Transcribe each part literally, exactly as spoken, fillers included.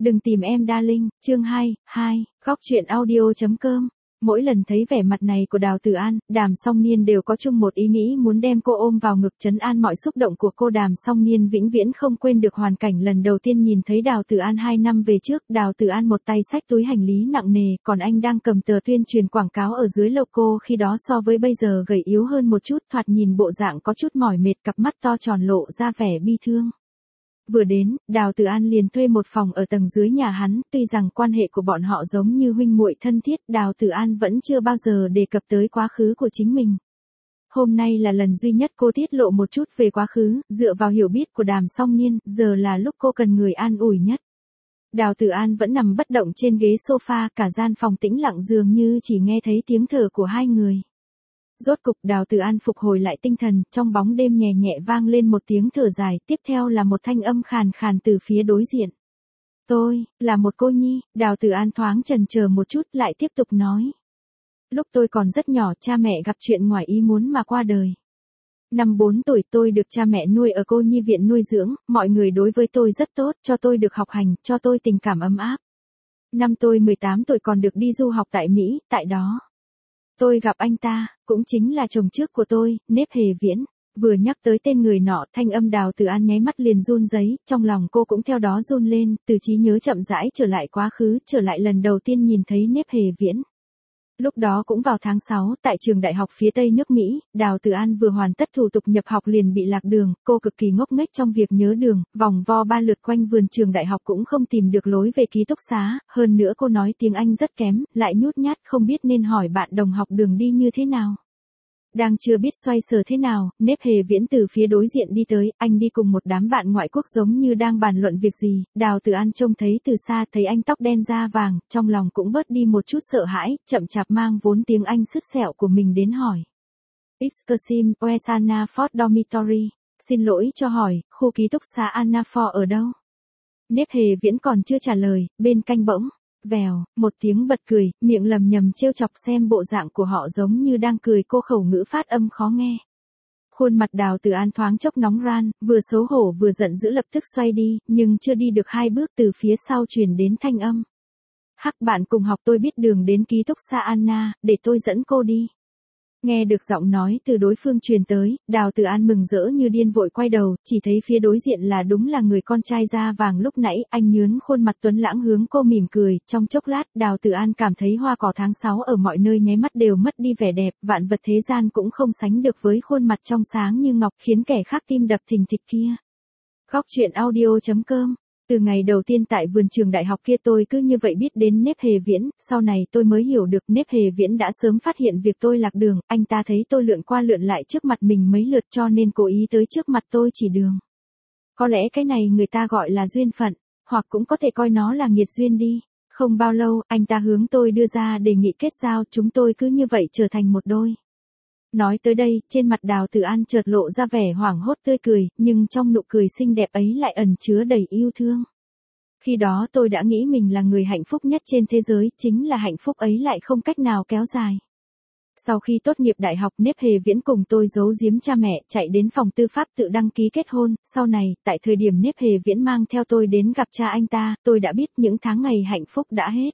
Đừng tìm em darling, chương hai, hai, góc truyện audio chấm com. Mỗi lần thấy vẻ mặt này của Đào Tử An, Đàm Song Niên đều có chung một ý nghĩ muốn đem cô ôm vào ngực trấn an mọi xúc động của cô. Đàm Song Niên vĩnh viễn không quên được hoàn cảnh lần đầu tiên nhìn thấy Đào Tử An hai năm về trước. Đào Tử An một tay xách túi hành lý nặng nề, còn anh đang cầm tờ tuyên truyền quảng cáo ở dưới logo, khi đó so với bây giờ gầy yếu hơn một chút, thoạt nhìn bộ dạng có chút mỏi mệt, cặp mắt to tròn lộ ra vẻ bi thương. Vừa đến, Đào Tử An liền thuê một phòng ở tầng dưới nhà hắn, tuy rằng quan hệ của bọn họ giống như huynh muội thân thiết, Đào Tử An vẫn chưa bao giờ đề cập tới quá khứ của chính mình. Hôm nay là lần duy nhất cô tiết lộ một chút về quá khứ, dựa vào hiểu biết của Đàm Song Niên, giờ là lúc cô cần người an ủi nhất. Đào Tử An vẫn nằm bất động trên ghế sofa, cả gian phòng tĩnh lặng dường như chỉ nghe thấy tiếng thở của hai người. Rốt cục Đào Tử An phục hồi lại tinh thần, trong bóng đêm nhẹ nhẹ vang lên một tiếng thở dài, tiếp theo là một thanh âm khàn khàn từ phía đối diện. Tôi, là một cô nhi. Đào Tử An thoáng chần chờ một chút lại tiếp tục nói. Lúc tôi còn rất nhỏ, cha mẹ gặp chuyện ngoài ý muốn mà qua đời. Năm bốn tuổi tôi được cha mẹ nuôi ở cô nhi viện nuôi dưỡng, mọi người đối với tôi rất tốt, cho tôi được học hành, cho tôi tình cảm ấm áp. Năm tôi mười tám tuổi còn được đi du học tại Mỹ, tại đó tôi gặp anh ta, cũng chính là chồng trước của tôi, Nếp Hề Viễn. Vừa nhắc tới tên người nọ, thanh âm Đào Tử An nháy mắt liền run rẩy, trong lòng cô cũng theo đó run lên, từ trí nhớ chậm rãi trở lại quá khứ, trở lại lần đầu tiên nhìn thấy Nếp Hề Viễn. Lúc đó cũng vào tháng sáu, tại trường đại học phía Tây nước Mỹ, Đào Tử An vừa hoàn tất thủ tục nhập học liền bị lạc đường, cô cực kỳ ngốc nghếch trong việc nhớ đường, vòng vo ba lượt quanh vườn trường đại học cũng không tìm được lối về ký túc xá, hơn nữa cô nói tiếng Anh rất kém, lại nhút nhát không biết nên hỏi bạn đồng học đường đi như thế nào. Đang chưa biết xoay sở thế nào, Nếp Hề Viễn từ phía đối diện đi tới, anh đi cùng một đám bạn ngoại quốc giống như đang bàn luận việc gì. Đào Tử An trông thấy từ xa, thấy anh tóc đen da vàng, trong lòng cũng bớt đi một chút sợ hãi, chậm chạp mang vốn tiếng Anh sứt sẹo của mình đến hỏi. Excuse me, where's Anna Ford Dormitory? Xin lỗi cho hỏi, khu ký túc xá Anna Ford ở đâu? Nếp Hề Viễn còn chưa trả lời, bên cạnh bỗng vèo, một tiếng bật cười, miệng lầm nhầm trêu chọc, xem bộ dạng của họ giống như đang cười, cô khẩu ngữ phát âm khó nghe. Khuôn mặt Đào Tử An thoáng chốc nóng ran, vừa xấu hổ vừa giận dữ, lập tức xoay đi, nhưng chưa đi được hai bước từ phía sau truyền đến thanh âm. Hắc, bạn cùng học tôi biết đường đến ký túc xá Anna, để tôi dẫn cô đi. Nghe được giọng nói từ đối phương truyền tới, Đào Tử An mừng rỡ như điên vội quay đầu, chỉ thấy phía đối diện là đúng là người con trai da vàng lúc nãy, anh nhướn khuôn mặt tuấn lãng hướng cô mỉm cười, trong chốc lát, Đào Tử An cảm thấy hoa cỏ tháng sáu ở mọi nơi nháy mắt đều mất đi vẻ đẹp, vạn vật thế gian cũng không sánh được với khuôn mặt trong sáng như ngọc, khiến kẻ khác tim đập thình thịch kia. Góc truyện audio chấm com. Từ ngày đầu tiên tại vườn trường đại học kia tôi cứ như vậy biết đến Nếp Hề Viễn, sau này tôi mới hiểu được Nếp Hề Viễn đã sớm phát hiện việc tôi lạc đường, anh ta thấy tôi lượn qua lượn lại trước mặt mình mấy lượt cho nên cố ý tới trước mặt tôi chỉ đường. Có lẽ cái này người ta gọi là duyên phận, hoặc cũng có thể coi nó là nghiệt duyên đi. Không bao lâu, anh ta hướng tôi đưa ra đề nghị kết giao, chúng tôi cứ như vậy trở thành một đôi. Nói tới đây, trên mặt Đào Tử An chợt lộ ra vẻ hoảng hốt tươi cười, nhưng trong nụ cười xinh đẹp ấy lại ẩn chứa đầy yêu thương. Khi đó tôi đã nghĩ mình là người hạnh phúc nhất trên thế giới, chính là hạnh phúc ấy lại không cách nào kéo dài. Sau khi tốt nghiệp đại học, Nếp Hề Viễn cùng tôi giấu giếm cha mẹ, chạy đến phòng tư pháp tự đăng ký kết hôn. Sau này, tại thời điểm Nếp Hề Viễn mang theo tôi đến gặp cha anh ta, tôi đã biết những tháng ngày hạnh phúc đã hết.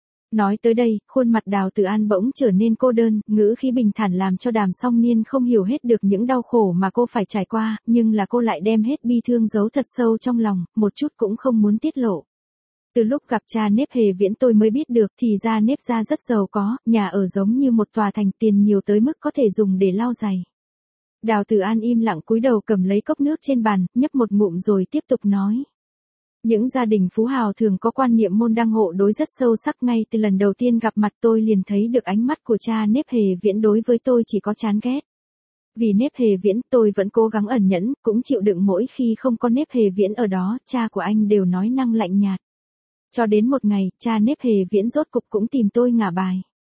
Nói tới đây, khuôn mặt Đào Tử An bỗng trở nên cô đơn, ngữ khí bình thản làm cho Đàm Song Niên không hiểu hết được những đau khổ mà cô phải trải qua, nhưng là cô lại đem hết bi thương giấu thật sâu trong lòng, một chút cũng không muốn tiết lộ. Từ lúc gặp cha Nếp Hề Viễn tôi mới biết được, thì ra Nếp gia rất giàu có, nhà ở giống như một tòa thành, tiền nhiều tới mức có thể dùng để lau giày. Đào Tử An im lặng cúi đầu cầm lấy cốc nước trên bàn, nhấp một ngụm rồi tiếp tục nói. Những gia đình phú hào thường có quan niệm môn đăng hộ đối rất sâu sắc, ngay từ lần đầu tiên gặp mặt tôi liền thấy được ánh mắt của cha Nếp Hề Viễn đối với tôi chỉ có chán ghét. Vì Nếp Hề Viễn, tôi vẫn cố gắng ẩn nhẫn, cũng chịu đựng mỗi khi không có Nếp Hề Viễn ở đó, cha của anh đều nói năng lạnh nhạt. Cho đến một ngày, cha Nếp Hề Viễn rốt cục cũng tìm tôi ngả bài.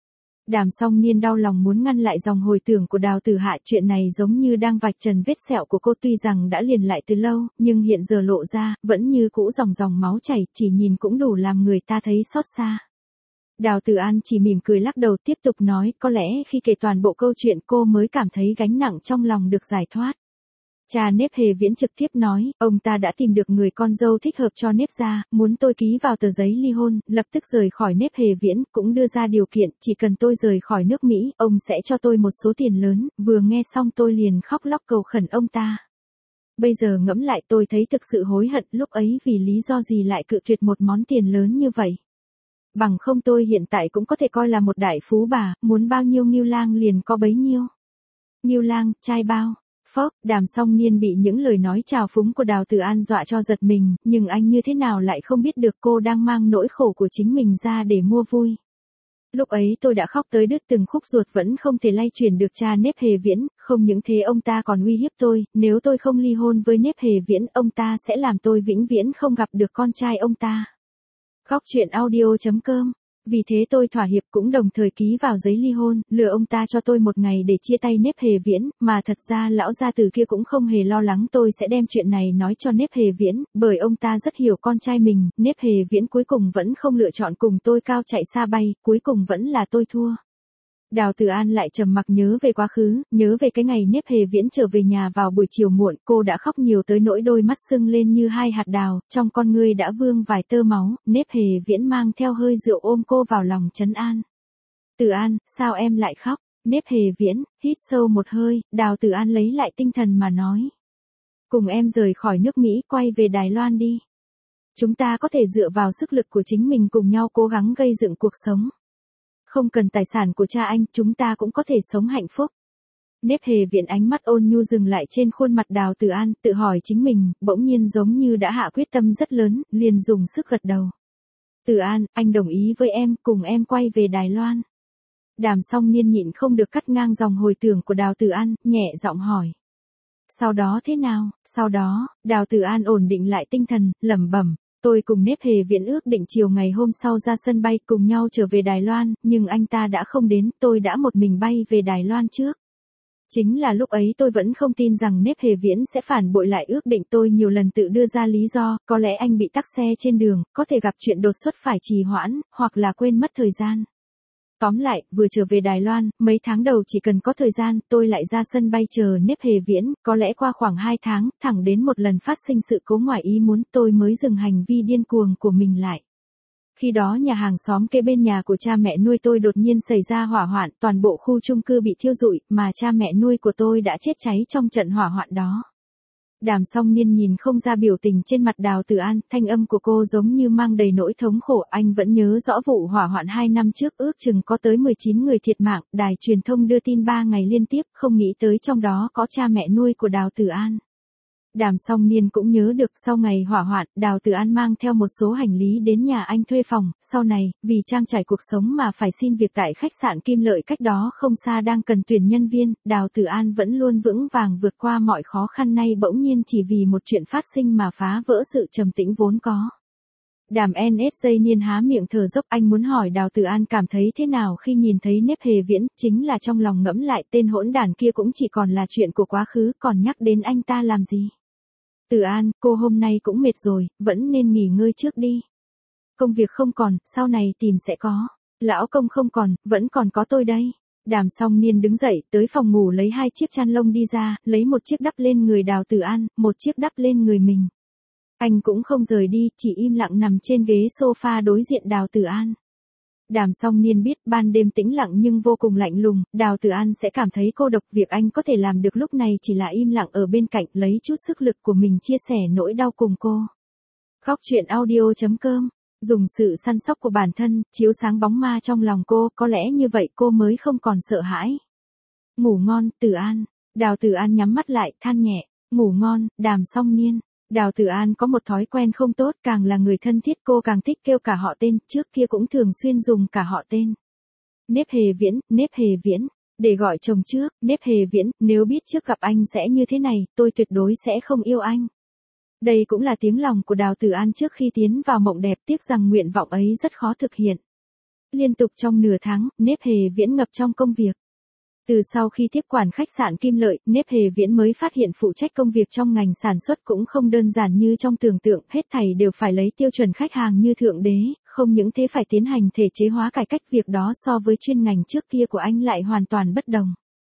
Đàm Song Niên đau lòng muốn ngăn lại dòng hồi tưởng của Đào Tử Hạ, chuyện này giống như đang vạch trần vết sẹo của cô, tuy rằng đã liền lại từ lâu, nhưng hiện giờ lộ ra, vẫn như cũ dòng dòng máu chảy, chỉ nhìn cũng đủ làm người ta thấy xót xa. Đào Tử An chỉ mỉm cười lắc đầu tiếp tục nói, có lẽ khi kể toàn bộ câu chuyện cô mới cảm thấy gánh nặng trong lòng được giải thoát. Cha Nếp Hề Viễn trực tiếp nói, ông ta đã tìm được người con dâu thích hợp cho Nếp gia, muốn tôi ký vào tờ giấy ly hôn, lập tức rời khỏi Nếp Hề Viễn, cũng đưa ra điều kiện, chỉ cần tôi rời khỏi nước Mỹ, ông sẽ cho tôi một số tiền lớn, vừa nghe xong tôi liền khóc lóc cầu khẩn ông ta. Bây giờ ngẫm lại tôi thấy thực sự hối hận lúc ấy vì lý do gì lại cự tuyệt một món tiền lớn như vậy. Bằng không tôi hiện tại cũng có thể coi là một đại phú bà, muốn bao nhiêu Ngưu Lang liền có bấy nhiêu. Ngưu Lang, trai bao. Phốc, Đàm Song Niên bị những lời nói trào phúng của Đào Tử An dọa cho giật mình, nhưng anh như thế nào lại không biết được cô đang mang nỗi khổ của chính mình ra để mua vui. Lúc ấy tôi đã khóc tới đứt từng khúc ruột vẫn không thể lay chuyển được cha Nếp Hề Viễn, không những thế ông ta còn uy hiếp tôi, nếu tôi không ly hôn với Nếp Hề Viễn, ông ta sẽ làm tôi vĩnh viễn không gặp được con trai ông ta. Góc truyện audio chấm com. Vì thế tôi thỏa hiệp cũng đồng thời ký vào giấy ly hôn, lừa ông ta cho tôi một ngày để chia tay Nếp Hề Viễn, mà thật ra lão gia tử kia cũng không hề lo lắng tôi sẽ đem chuyện này nói cho Nếp Hề Viễn, bởi ông ta rất hiểu con trai mình, Nếp Hề Viễn cuối cùng vẫn không lựa chọn cùng tôi cao chạy xa bay, cuối cùng vẫn là tôi thua. Đào Tử An lại trầm mặc nhớ về quá khứ, nhớ về cái ngày Nếp Hề Viễn trở về nhà vào buổi chiều muộn, cô đã khóc nhiều tới nỗi đôi mắt sưng lên như hai hạt đào, trong con ngươi đã vương vài tơ máu, Nếp Hề Viễn mang theo hơi rượu ôm cô vào lòng trấn an. Tử An, sao em lại khóc? Nếp Hề Viễn, hít sâu một hơi, Đào Tử An lấy lại tinh thần mà nói. Cùng em rời khỏi nước Mỹ quay về Đài Loan đi. Chúng ta có thể dựa vào sức lực của chính mình cùng nhau cố gắng gây dựng cuộc sống. Không cần tài sản của cha anh, chúng ta cũng có thể sống hạnh phúc. Nếp Hề Viễn ánh mắt ôn nhu dừng lại trên khuôn mặt Đào Tử An, tự hỏi chính mình, bỗng nhiên giống như đã hạ quyết tâm rất lớn, liền dùng sức gật đầu. Tử An, anh đồng ý với em, cùng em quay về Đài Loan. Đàm Song Niên nhịn không được cắt ngang dòng hồi tưởng của Đào Tử An, nhẹ giọng hỏi. Sau đó thế nào? Sau đó, Đào Tử An ổn định lại tinh thần, lẩm bẩm. Tôi cùng Nếp Hề Viễn ước định chiều ngày hôm sau ra sân bay cùng nhau trở về Đài Loan, nhưng anh ta đã không đến, tôi đã một mình bay về Đài Loan trước. Chính là lúc ấy tôi vẫn không tin rằng Nếp Hề Viễn sẽ phản bội lại ước định, tôi nhiều lần tự đưa ra lý do, có lẽ anh bị tắc xe trên đường, có thể gặp chuyện đột xuất phải trì hoãn, hoặc là quên mất thời gian. Tóm lại, vừa trở về Đài Loan, mấy tháng đầu chỉ cần có thời gian, tôi lại ra sân bay chờ Nếp Hề Viễn, có lẽ qua khoảng hai tháng, thẳng đến một lần phát sinh sự cố ngoài ý muốn, tôi mới dừng hành vi điên cuồng của mình lại. Khi đó nhà hàng xóm kế bên nhà của cha mẹ nuôi tôi đột nhiên xảy ra hỏa hoạn, toàn bộ khu chung cư bị thiêu rụi, mà cha mẹ nuôi của tôi đã chết cháy trong trận hỏa hoạn đó. Đàm Song Niên nhìn không ra biểu tình trên mặt Đào Tử An, thanh âm của cô giống như mang đầy nỗi thống khổ, anh vẫn nhớ rõ vụ hỏa hoạn hai năm trước ước chừng có tới mười chín người thiệt mạng, đài truyền thông đưa tin ba ngày liên tiếp, không nghĩ tới trong đó có cha mẹ nuôi của Đào Tử An. Đàm Song Niên cũng nhớ được sau ngày hỏa hoạn, Đào Tử An mang theo một số hành lý đến nhà anh thuê phòng, sau này, vì trang trải cuộc sống mà phải xin việc tại khách sạn Kim Lợi cách đó không xa đang cần tuyển nhân viên, Đào Tử An vẫn luôn vững vàng vượt qua mọi khó khăn, nay bỗng nhiên chỉ vì một chuyện phát sinh mà phá vỡ sự trầm tĩnh vốn có. Đàm en ét giây Niên há miệng thở dốc, anh muốn hỏi Đào Tử An cảm thấy thế nào khi nhìn thấy Nếp Hề Viễn, chính là trong lòng ngẫm lại tên hỗn đản kia cũng chỉ còn là chuyện của quá khứ, còn nhắc đến anh ta làm gì. Tử An, cô hôm nay cũng mệt rồi, vẫn nên nghỉ ngơi trước đi. Công việc không còn, sau này tìm sẽ có. Lão công không còn, vẫn còn có tôi đây. Đàm Song Niên đứng dậy, tới phòng ngủ lấy hai chiếc chăn lông đi ra, lấy một chiếc đắp lên người Đào Tử An, một chiếc đắp lên người mình. Anh cũng không rời đi, chỉ im lặng nằm trên ghế sofa đối diện Đào Tử An. Đàm Song Niên biết ban đêm tĩnh lặng nhưng vô cùng lạnh lùng, Đào Tử An sẽ cảm thấy cô độc, việc anh có thể làm được lúc này chỉ là im lặng ở bên cạnh, lấy chút sức lực của mình chia sẻ nỗi đau cùng cô. Góc truyện audio chấm com, dùng sự săn sóc của bản thân, chiếu sáng bóng ma trong lòng cô, có lẽ như vậy cô mới không còn sợ hãi. Ngủ ngon, Tử An. Đào Tử An nhắm mắt lại, than nhẹ, ngủ ngon, Đàm Song Niên. Đào Tử An có một thói quen không tốt, càng là người thân thiết cô càng thích kêu cả họ tên, trước kia cũng thường xuyên dùng cả họ tên. Nếp Hề Viễn, Nếp Hề Viễn, để gọi chồng trước, Nếp Hề Viễn, nếu biết trước gặp anh sẽ như thế này, tôi tuyệt đối sẽ không yêu anh. Đây cũng là tiếng lòng của Đào Tử An trước khi tiến vào mộng đẹp, tiếc rằng nguyện vọng ấy rất khó thực hiện. Liên tục trong nửa tháng, Nếp Hề Viễn ngập trong công việc. Từ sau khi tiếp quản khách sạn Kim Lợi, Nếp Hề Viễn mới phát hiện phụ trách công việc trong ngành sản xuất cũng không đơn giản như trong tưởng tượng, hết thảy đều phải lấy tiêu chuẩn khách hàng như thượng đế, không những thế phải tiến hành thể chế hóa cải cách, việc đó so với chuyên ngành trước kia của anh lại hoàn toàn bất đồng.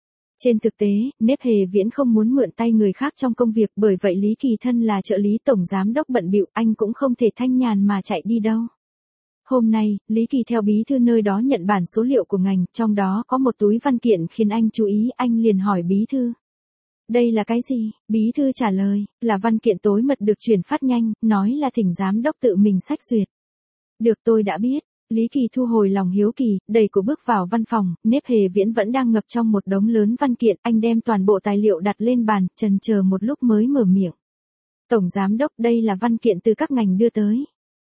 Trên thực tế, Nếp Hề Viễn không muốn mượn tay người khác trong công việc, bởi vậy Lý Kỳ thân là trợ lý tổng giám đốc bận bịu, anh cũng không thể thanh nhàn mà chạy đi đâu. Hôm nay, Lý Kỳ theo bí thư nơi đó nhận bản số liệu của ngành, trong đó có một túi văn kiện khiến anh chú ý, anh liền hỏi bí thư. Đây là cái gì? Bí thư trả lời, là văn kiện tối mật được chuyển phát nhanh, nói là thỉnh giám đốc tự mình sách duyệt. Được, tôi đã biết. Lý Kỳ thu hồi lòng hiếu kỳ, đẩy cổ bước vào văn phòng, Nếp Hề Viễn vẫn đang ngập trong một đống lớn văn kiện, anh đem toàn bộ tài liệu đặt lên bàn, chần chờ một lúc mới mở miệng. Tổng giám đốc, đây là văn kiện từ các ngành đưa tới.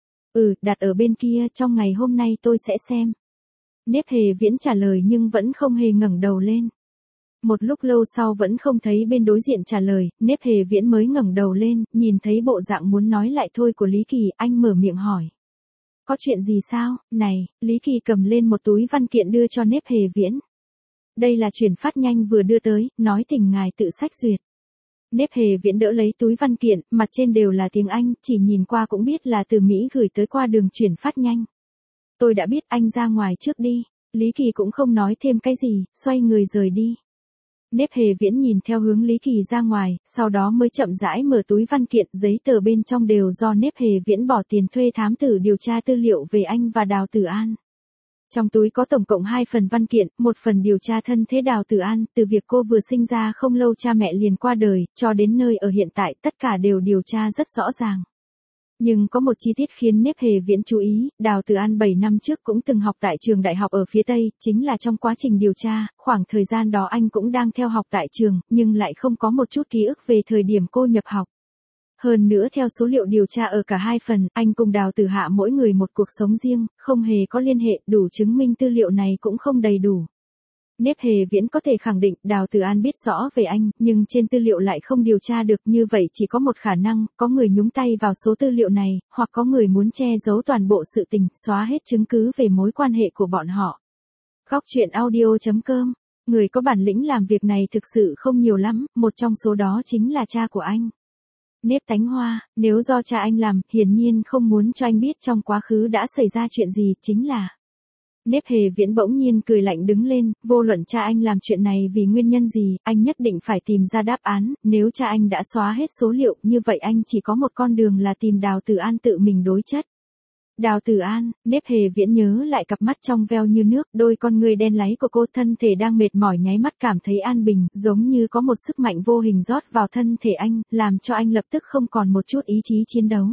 Ừ, đặt ở bên kia, trong ngày hôm nay tôi sẽ xem. Nếp Hề Viễn trả lời nhưng vẫn không hề ngẩng đầu lên. Một lúc lâu sau vẫn không thấy bên đối diện trả lời, Nếp Hề Viễn mới ngẩng đầu lên, nhìn thấy bộ dạng muốn nói lại thôi của Lý Kỳ, anh mở miệng hỏi. Có chuyện gì sao? Này, Lý Kỳ cầm lên một túi văn kiện đưa cho Nếp Hề Viễn. Đây là chuyển phát nhanh vừa đưa tới, nói thỉnh ngài tự sách duyệt. Nếp Hề Viễn đỡ lấy túi văn kiện, mặt trên đều là tiếng Anh, chỉ nhìn qua cũng biết là từ Mỹ gửi tới qua đường chuyển phát nhanh. Tôi đã biết, anh ra ngoài trước đi. Lý Kỳ cũng không nói thêm cái gì, xoay người rời đi. Nếp Hề Viễn nhìn theo hướng Lý Kỳ ra ngoài, sau đó mới chậm rãi mở túi văn kiện, giấy tờ bên trong đều do Nếp Hề Viễn bỏ tiền thuê thám tử điều tra tư liệu về anh và Đào Tử An. Trong túi có tổng cộng hai phần văn kiện, một phần điều tra thân thế Đào Tử An, từ việc cô vừa sinh ra không lâu cha mẹ liền qua đời, cho đến nơi ở hiện tại, tất cả đều điều tra rất rõ ràng. Nhưng có một chi tiết khiến Nếp Hề Viễn chú ý, Đào Tử An bảy năm trước cũng từng học tại trường đại học ở phía Tây, chính là trong quá trình điều tra, khoảng thời gian đó anh cũng đang theo học tại trường, nhưng lại không có một chút ký ức về thời điểm cô nhập học. Hơn nữa theo số liệu điều tra ở cả hai phần, anh cùng Đào Tử Hạ mỗi người một cuộc sống riêng, không hề có liên hệ, đủ chứng minh tư liệu này cũng không đầy đủ. Nếp Hề Viễn có thể khẳng định Đào Tử An biết rõ về anh, nhưng trên tư liệu lại không điều tra được, như vậy chỉ có một khả năng, có người nhúng tay vào số tư liệu này, hoặc có người muốn che giấu toàn bộ sự tình, xóa hết chứng cứ về mối quan hệ của bọn họ. Góc truyện audio chấm com. Người có bản lĩnh làm việc này thực sự không nhiều lắm, một trong số đó chính là cha của anh. Nếp Tánh Hoa, nếu do cha anh làm, hiển nhiên không muốn cho anh biết trong quá khứ đã xảy ra chuyện gì, chính là... Nếp Hề Viễn bỗng nhiên cười lạnh đứng lên, vô luận cha anh làm chuyện này vì nguyên nhân gì, anh nhất định phải tìm ra đáp án, nếu cha anh đã xóa hết số liệu, như vậy anh chỉ có một con đường là tìm Đào Tử An tự mình đối chất. Đào Tử An, Nếp Hề Viễn nhớ lại cặp mắt trong veo như nước, đôi con người đen láy của cô, thân thể đang mệt mỏi nháy mắt cảm thấy an bình, giống như có một sức mạnh vô hình rót vào thân thể anh, làm cho anh lập tức không còn một chút ý chí chiến đấu.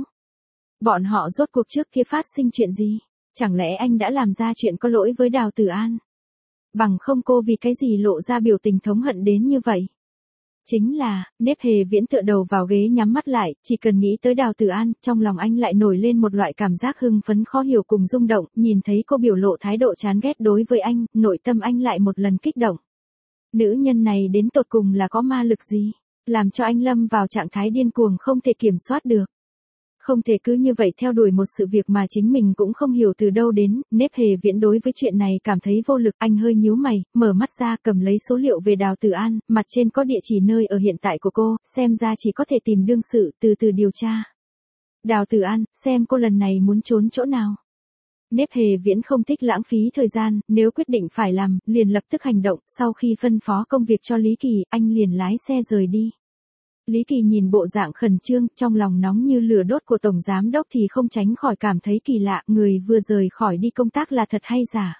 Bọn họ rốt cuộc trước kia phát sinh chuyện gì? Chẳng lẽ anh đã làm ra chuyện có lỗi với Đào Tử An? Bằng không cô vì cái gì lộ ra biểu tình thống hận đến như vậy? Chính là, Nếp Hề Viễn tựa đầu vào ghế nhắm mắt lại, chỉ cần nghĩ tới Đào Tử An, trong lòng anh lại nổi lên một loại cảm giác hưng phấn khó hiểu cùng rung động, nhìn thấy cô biểu lộ thái độ chán ghét đối với anh, nội tâm anh lại một lần kích động. Nữ nhân này đến tột cùng là có ma lực gì? Làm cho anh lâm vào trạng thái điên cuồng không thể kiểm soát được. Không thể cứ như vậy theo đuổi một sự việc mà chính mình cũng không hiểu từ đâu đến, Nếp Hề Viễn đối với chuyện này cảm thấy vô lực, anh hơi nhíu mày, mở mắt ra cầm lấy số liệu về Đào Tử An, mặt trên có địa chỉ nơi ở hiện tại của cô, xem ra chỉ có thể tìm đương sự, từ từ điều tra. Đào Tử An, xem cô lần này muốn trốn chỗ nào. Nếp Hề Viễn không thích lãng phí thời gian, nếu quyết định phải làm, liền lập tức hành động, sau khi phân phó công việc cho Lý Kỳ, anh liền lái xe rời đi. Lý Kỳ nhìn bộ dạng khẩn trương, trong lòng nóng như lửa đốt của Tổng Giám Đốc thì không tránh khỏi cảm thấy kỳ lạ, người vừa rời khỏi đi công tác là thật hay giả.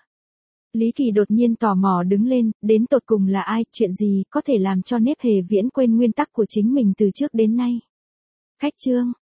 Lý Kỳ đột nhiên tò mò đứng lên, đến tột cùng là ai, chuyện gì, có thể làm cho Nếp Hề Viễn quên nguyên tắc của chính mình từ trước đến nay. Khách trương,